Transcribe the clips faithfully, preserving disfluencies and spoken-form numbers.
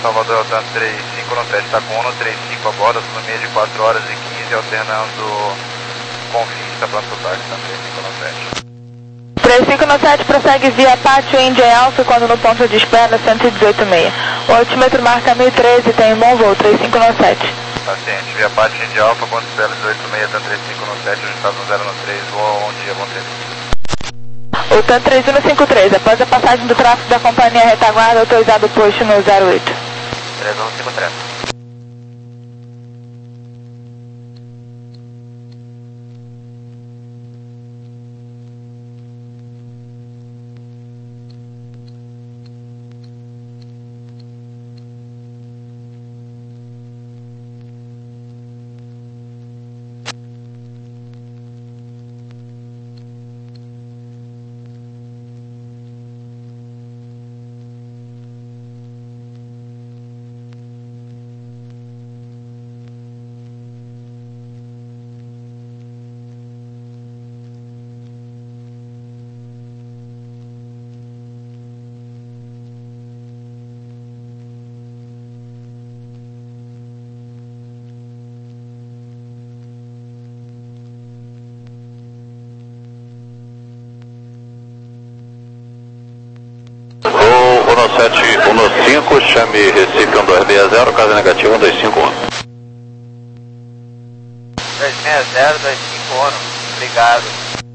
Salvador, Altan três cinco no sete, está com um no três cinco a bordo, autonomia de quatro horas e quinze, alternando Confins, pronto táxi, Altan três cinco no sete. três cinco no sete prossegue via Pátio India Alpha quando no ponto de espera cento e dezoito vírgula seis. O altímetro marca mil e treze, tem um bom voo, três cinco no sete. Paciente, via Pátio India Alpha, ponto de espera dezoito vírgula seis, Altan três cinco no sete, ajustado no zero no três, voa bom dia, bom tempo. O T A N três um cinco três, após a passagem do tráfego da companhia retaguarda, autorizado o posto no zero oito. três um cinco três. sete um cinco, chame Recife um dois seis zero, caso negativo um dois cinco um. dois seis zero, dois cinco um, obrigado.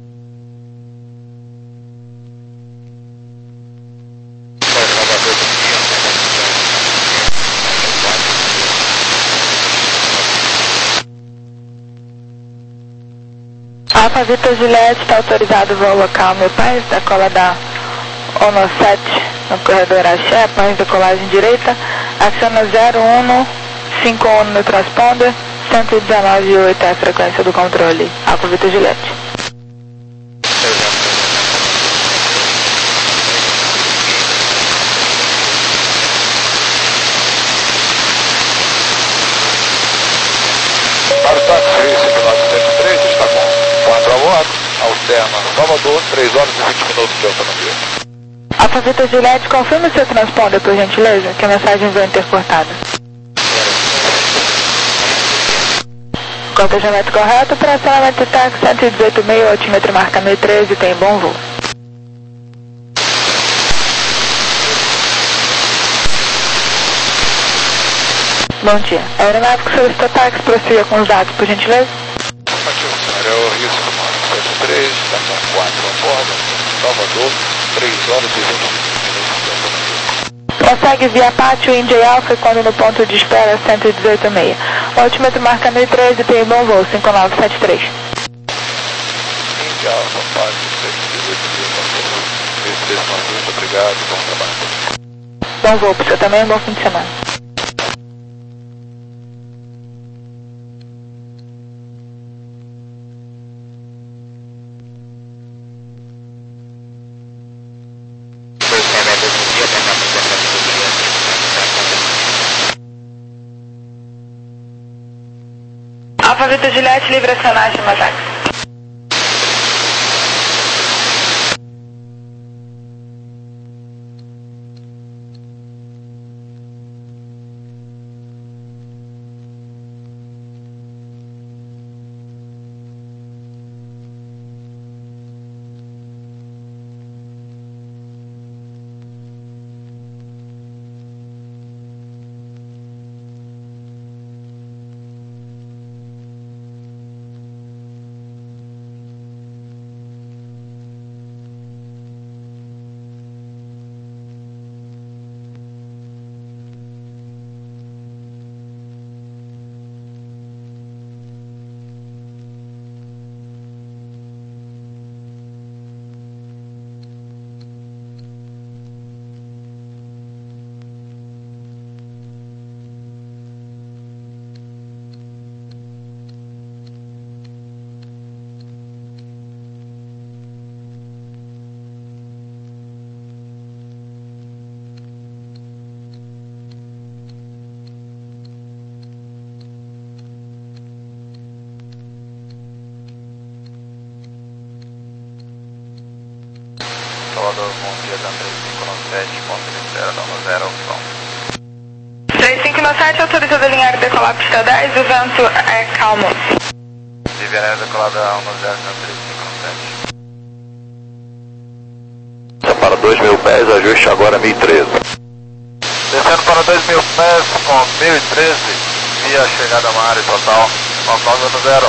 Alfa Vitor Juliette, está autorizado o voo local, meu pai, da cola da ONO sete, no corredor Axé, após decolagem direita, aciona zero um cinco um no transponder, cento e dezenove vírgula oito é a frequência do controle, Alfa Vitor Juliette. Para o táxi cinco nove sete três, está com quatro a bordo, alterna Salvador, três horas e vinte minutos de autonomia. Alfa Vitor Juliette, confirme o seu transponder, por gentileza, que a mensagem veio intercortada. Cortejamento correto, operacionamento de táxi cento e dezoito vírgula seis, altímetro marca mil e treze, tem bom voo. Bom dia. A aeronave que solicitou táxi, prossiga com os dados, por gentileza. Afirmativo, senhor. É o Rio cinco nove sete três, está com quatro a bordo, Salvador, três horas e vinte minutos de autonomia. Prossegue via Pátio India Alpha quando no ponto de espera cento e dezoito vírgula seis. O altímetro marca mil e treze, tem bom voo, cinco nove sete três. India Alpha, Pátio, cento e dezoito mil, muito obrigado, bom trabalho. Bom voo para você também, bom fim de semana. Alfa Vitor Juliette, livre acionar, chama táxi. Salvador, bom dia, Altan três cinco nove sete, ponto de espera, dando zero opção. três cinco nove sete, autorizado a alinhar e decolar pista dez, o vento é calmo. Viviane decolada um zero três cinco nove sete. Para dois mil pés, ajuste agora mil e treze. Descendo para dois mil pés com mil e treze, via chegada à área total, nove zero.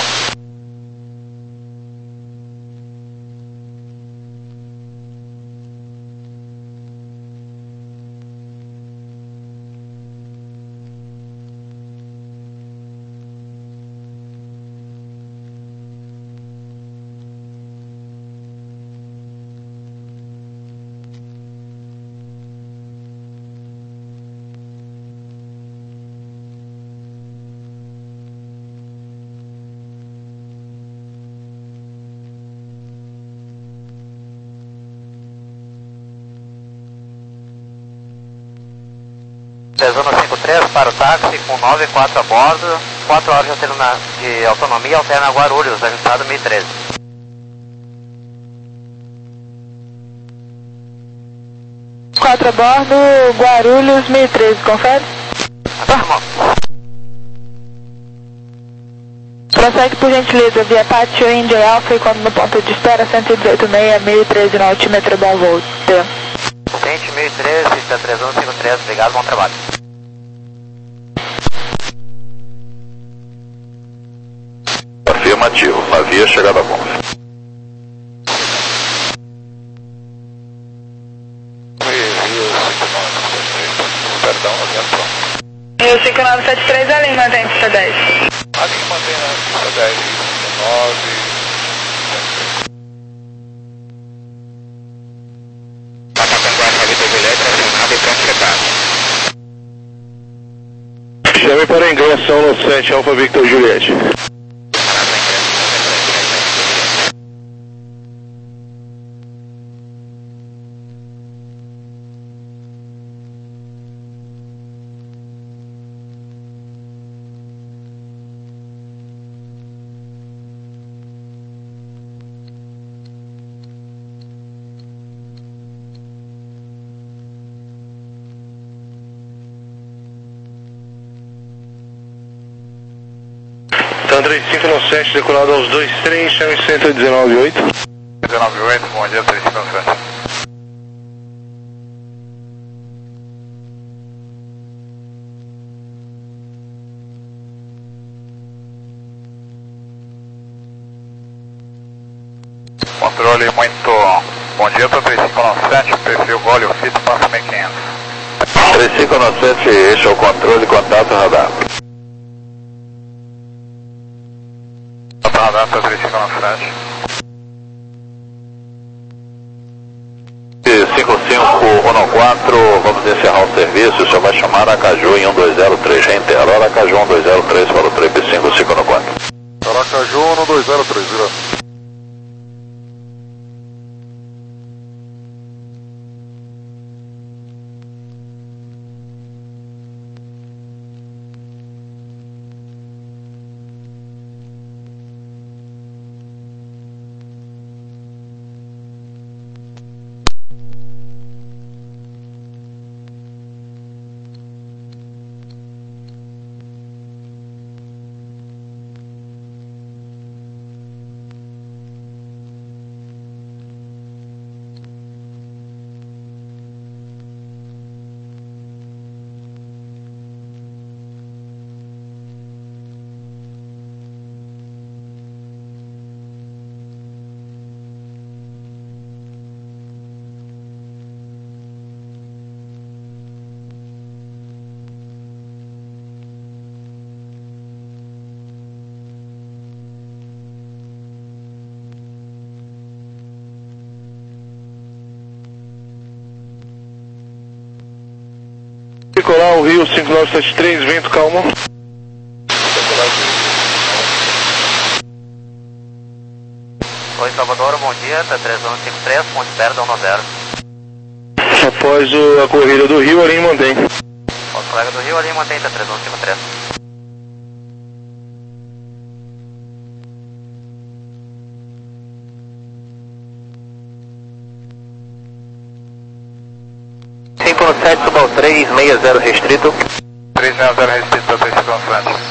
Zona cinco três para o táxi com nove quatro a bordo, quatro horas de, alterna, de autonomia, alterna Guarulhos, ajustado mil e treze. quatro a bordo, Guarulhos mil e treze, confere? Ah. Prossegue por gentileza via Pátio India Alpha e quando no ponto de espera cento e dezoito seis, mil e treze no altímetro, bom voo. Tente mil e treze, três um cinco três, obrigado, bom trabalho. Afirmativo, navio chegada a bom. Perdão, Rio cinco nove sete três, a linha mantém pista dez. A linha mantém na pista dez, nove. Chame para ingressão no sete Alfa Victor Juliette. três cinco nove sete, decolado aos dois três, chame cento e dezenove oito. dezenove oito, bom dia, três cinco nove sete. Controle muito bom dia para três cinco nove sete, perfil Gole, o fito passa meio quinhentos. três cinco nove sete, este é o controle, contato radar. Radar para três cinco nove sete. cinco cinco um quatro, vamos encerrar o serviço, o senhor vai chamar Aracaju em um dois zero três, reitero, Aracaju um dois zero três para o trip cinco cinco quatro. Aracaju um dois zero três, vira. Decolar o Rio cinco nove sete três, vento calmo. Oi, Salvador, bom dia, T três um cinco três, ponte perto, um zero. Após o, a corrida do Rio, a linha mantém. Após a colega do Rio, a linha mantém T três um cinco três. cinco sete, suba ao três seis zero restrito. três três seis zero, respeito para três cinco Frente.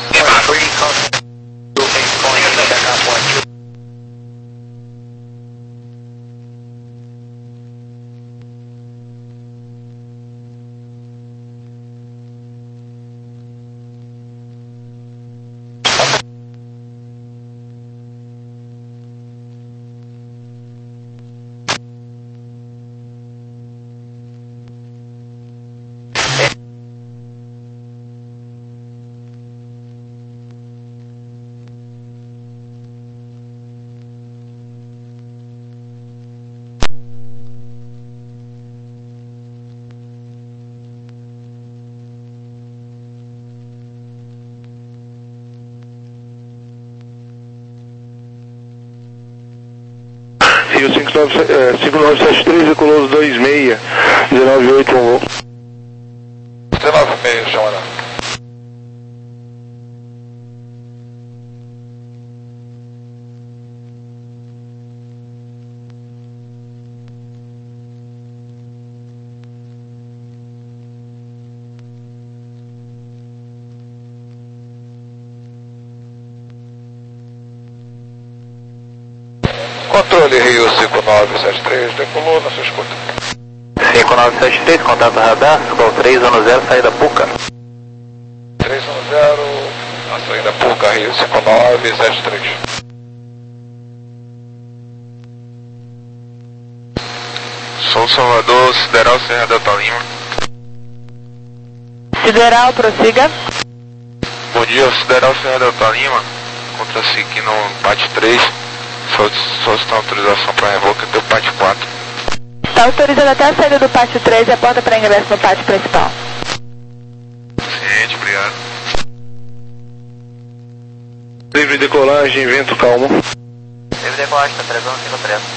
Rio cinco nove sete três, decolou dois seis, dezenove oito um. dezenove seis, chama lá. Controle Rio cinco nove sete três, decolou na sua escuta. cinco nove sete três, contato radar, Gol três um zero, saída Puca. três um zero, a saída Puca, Rio cinco nove sete três. Sou Salvador, Sideral Serra Delta Lima. Sideral, prossiga. Bom dia, Sideral Serra Delta Lima. Contra S I C no PAT três. Solicitando autorização para revoca do PAT quatro. Está autorizado até a saída do pátio três e a porta para ingresso no pátio principal. Ciente, obrigado. Livre decolagem, vento calmo. Livre decolagem, tá três um cinco três.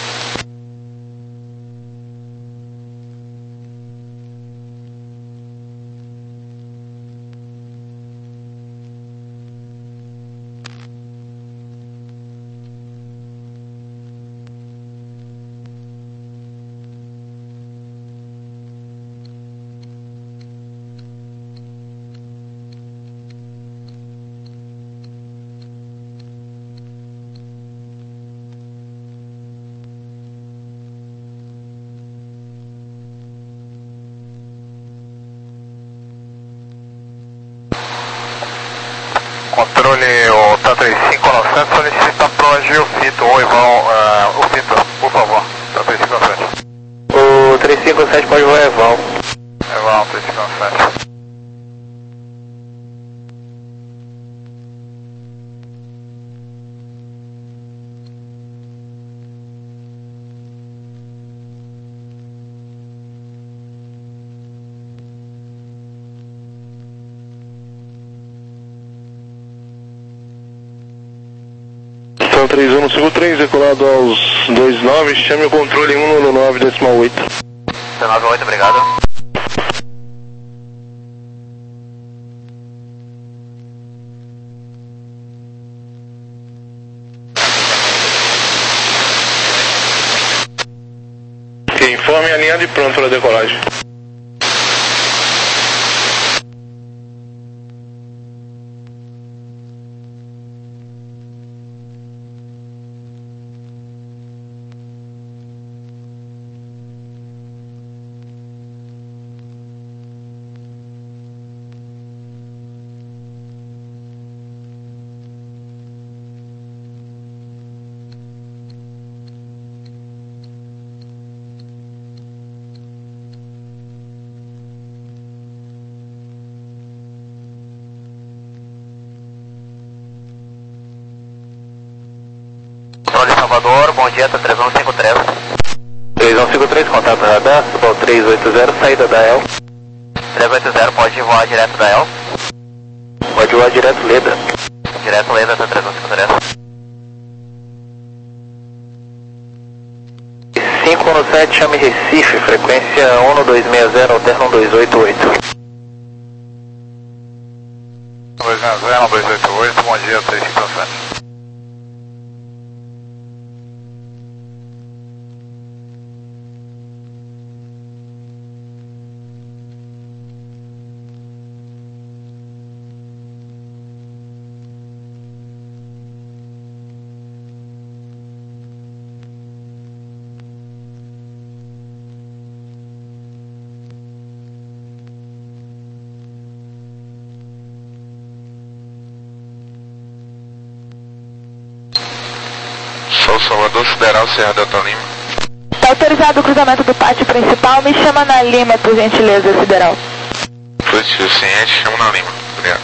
Controle o T A três cinco novecentos, solicita pro Geofito ou Ivan, uh, o Fito, por favor. T A três cinco novecentos. O três cinco sete pode voar Eval. Evan, três cinco novecentos. três um no cinco três, decolado aos dois nove, chame o controle um no nove decimal oito. dezenove oito, obrigado. Informe alinhado e pronto para a decolagem. Controle Salvador, bom dia, tá três um cinco três. três um cinco três, contato radar, Gol três oito zero, saída da E L. três oito zero, pode voar direto da E L? Pode voar direto Leda. Direto Leda, tá três um cinco três. cinco um sete, chame Recife, frequência um dois seis zero, alterna um dois oito oito. dois zero zero, dois oito oito, bom dia, três cinco novecentos. Sideral Serra Delta Lima. Tá autorizado o cruzamento do pátio principal, me chama na Lima, por gentileza, Sideral. Positivo, ciente, chama na Lima. Obrigado.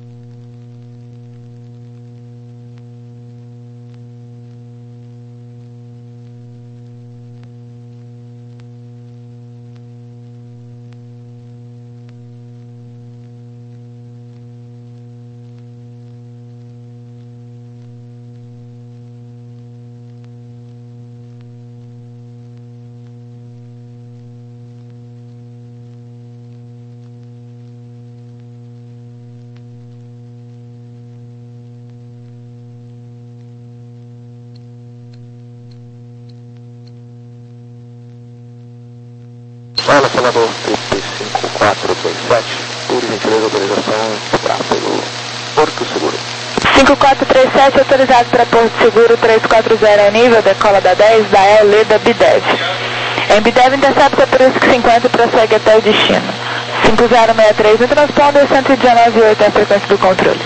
Fala, Salvador, três cinco quatro dois sete, por gentileza, autorização para pelo Porto Seguro. cinco quatro três sete, autorizado para Porto Seguro, três quatro zero ao nível, decola da dez, da E, Leda, Bidev. Em Bidev, intercepta por isso que cinquenta e prossegue até o destino. cinco zero seis três, no transponder, cento e dezenove vírgula oito é a frequência do controle.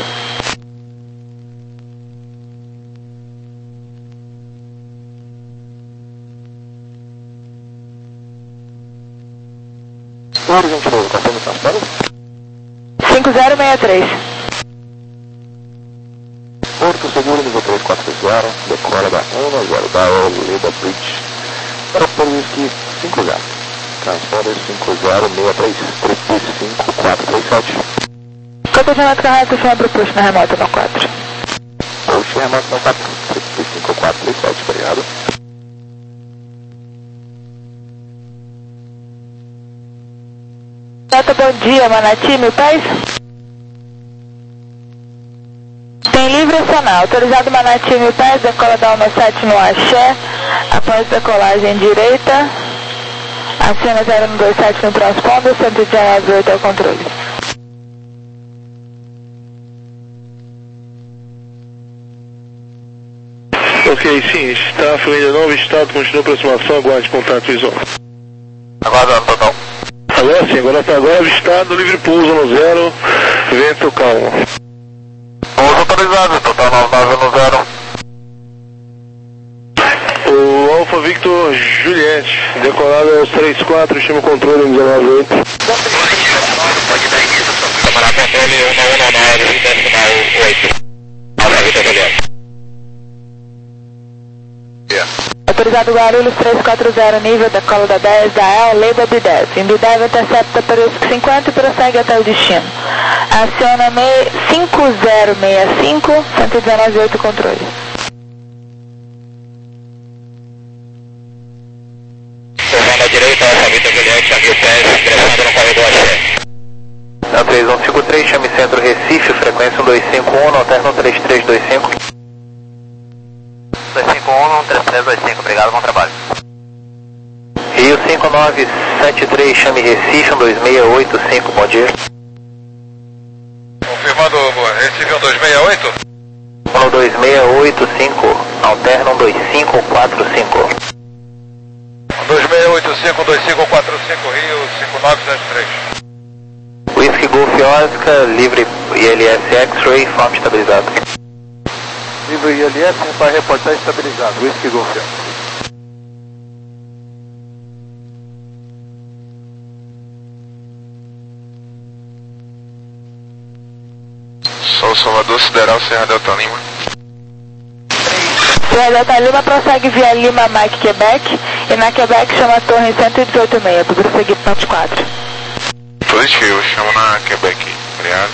Por gentileza, confirma o transponder? cinco zero seis três. Porto Seguro, nível três quatro zero, decola da um zero da E, Leda, Bridge, para por whisky cinco zero. Transponder cinco zero seis três, três cinco quatro três sete. Contacionamento correto, chama para o push na remota no quatro. Push remoto no quatro, três cinco quatro três sete, obrigado. Delta, bom dia, Manati, mil pés? Tem livre acional, autorizado Manati, mil pés, decola da um sete no Axé, após decolagem direita, aciona zero um dois sete no transponder, cento e dezenove vírgula oito é o controle. Ok, sim, está família nova, estado, continua aproximação, aguarde contato visual. Aguardando, total. Agora sim, agora está agora avistado, livre pouso no zero, vento calmo. Pouso autorizado, total nove nove no zero. O Alfa Victor Juliette, decolado é os três quatro, chama o controle no dezenove oito. Pode dar início, camarada controle um um nove, decimal oito. Alfa Victor Juliette. Autorizado Guarulhos três quatro zero, nível, decola da dez, da E, Leda, Bidev. Em Bidev, intercepta por isso cinquenta e prossegue até o destino. Aciona cinco zero seis cinco, cento e dezenove vírgula oito controle. Tornando à direita, Alfa Victor Juliette, a mil pés, ingressando no corredor Axé. É três um cinco três, chame centro Recife, frequência um dois cinco um, alterno três três dois cinco. dois cinco um, três três dois cinco, obrigado, bom trabalho. Rio cinco nove sete três, chame Recife, um dois seis oito cinco, bom dia. Confirmando, Recife um dois seis oito? um dois seis oito cinco, alterno um dois cinco quatro cinco. um dois seis oito cinco, um dois cinco quatro cinco, Rio cinco nove sete três. Whisky Golf Oscar, livre I L S X-Ray, front estabilizado. Livre I L S para reportar estabilizado, whisky Golf. Sol Salvador, Sideral Serra Delta Lima. Serra Delta Lima prossegue via Lima, Mike, Quebec, e na Quebec chama a torre cento e dezoito seis, para prosseguir ponto quatro. Positivo, chamo na Quebec. Obrigado.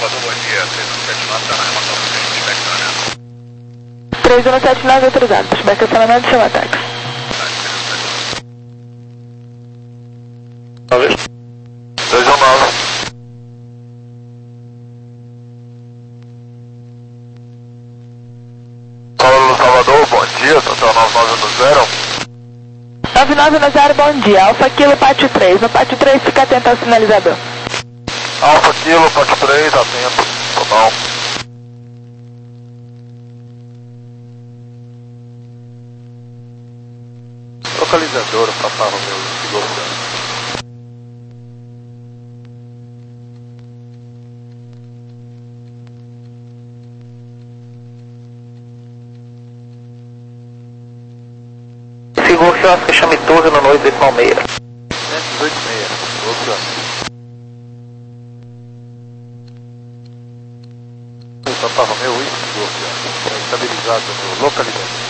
Salvador, bom dia. três um sete nove, está na remoção do centro, pushback acionamento. três um sete nove autorizado, pushback acionamento, seu ataque. dois um nove. Fala, Salvador, bom dia, total nove nove um zero. nove nove um zero, bom dia. Alfa Kilo, pátio três. No pátio três, fica atento ao sinalizador. Alfa Kilo, pátio três, atento, total. Localizador, Papa Romeo, Golf. Seguro que Oscar chame torre no noite de Palmeiras. cento e dezoito e seis, Golf. Papa Romeo, Golf. Está estabilizado no localizador.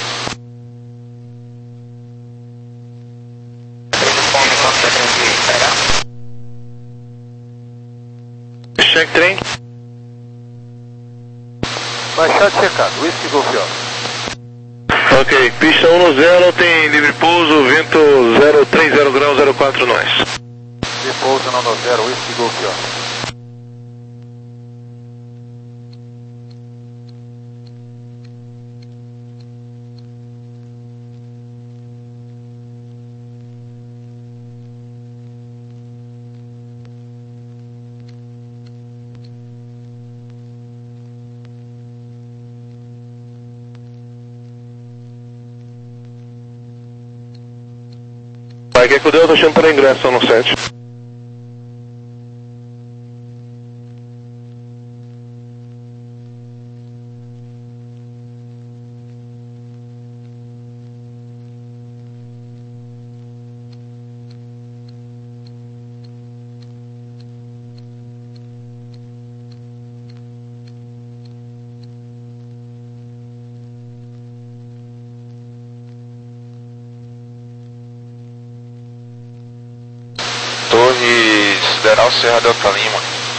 Check trem. Baixado checado, Whisky Golf. Ok, pista um no zero, tem livre pouso, vento zero três zero grau, zero quatro nós. Repouso não no zero, Whisky Golf. Vai, que é que o Delta chama para ingresso no sete. Torre Sideral Serra Delta Lima.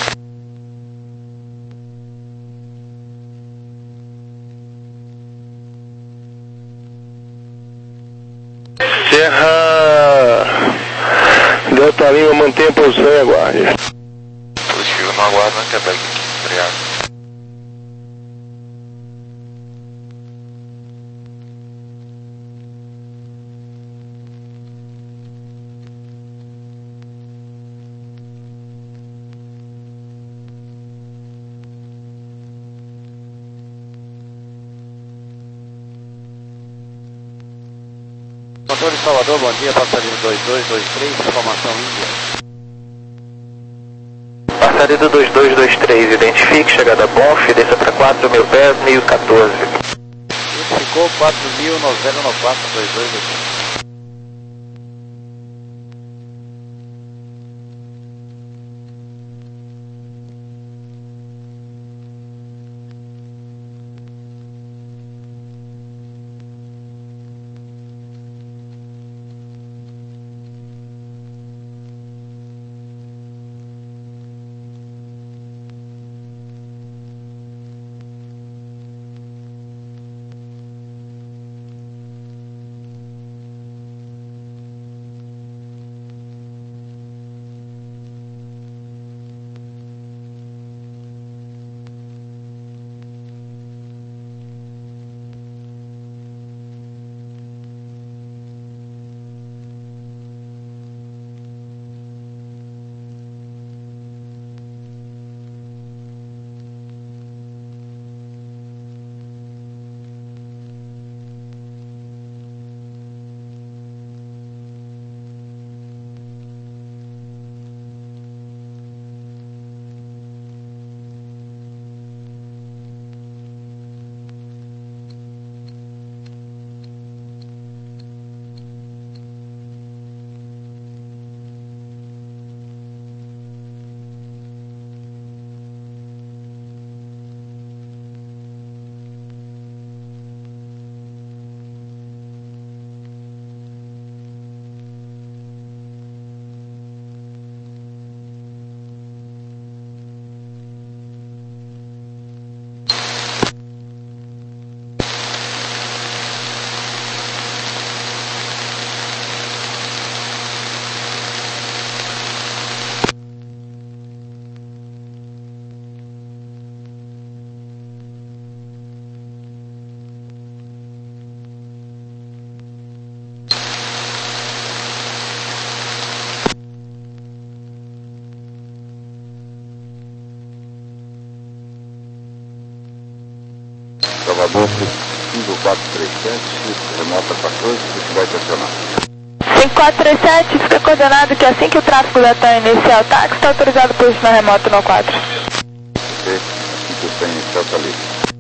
Serra Delta Lima, mantenha a posição e aguarde. Positivo, não aguardo, não Quebec. Obrigado. Motor de Salvador, bom dia, passageiro dois dois dois três, informação Índia. Passageiro dois dois dois três, identifique, chegada Bonf, desça para quatro mil pés, mil e quatorze. Ficou quatro mil no zero no quatro dois dois dois três. Salvador, cinco quatro três sete, remota quatorze, possibilidade acionar. cinco quatro três sete, fica coordenado que assim que o tráfego da T A M iniciar o táxi, está autorizado por isso na remota no quatro. Ok, assim que o T A M iniciar está livre.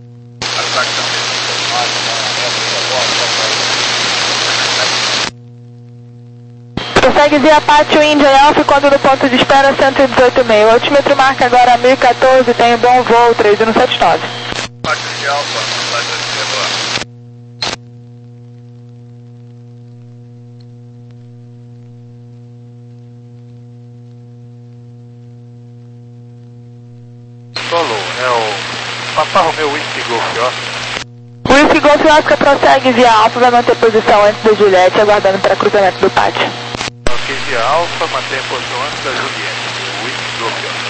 Prossegue via Pátio Índia e Alfa quando no ponto de espera cento e dezoito e meio. O altímetro marca agora mil e quatorze, tem um bom voo, três um sete nove. Pátio de Alfa, Pátio de Solo, é o Papa Romeo Whisky Golf, ó. Whisky Golf Oscar prossegue via Alfa, vai manter posição antes da Juliette, aguardando para cruzamento do pátio. Ok, via Alfa, mantém a posição antes da Juliette. Whisky Golf, ó.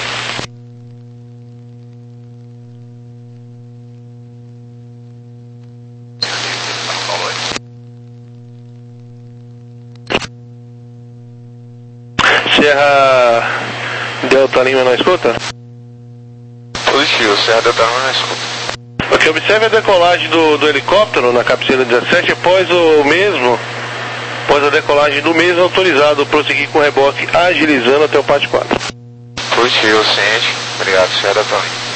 Serra Delta Lima na escuta? Positivo, Serra Delta Lima na escuta. Ok, observe a decolagem do, do helicóptero na cabeceira dezessete após o mesmo, após a decolagem do mesmo autorizado prosseguir com o reboque agilizando até o pátio quatro. Positivo, ciente. Obrigado, Serra Delta Lima.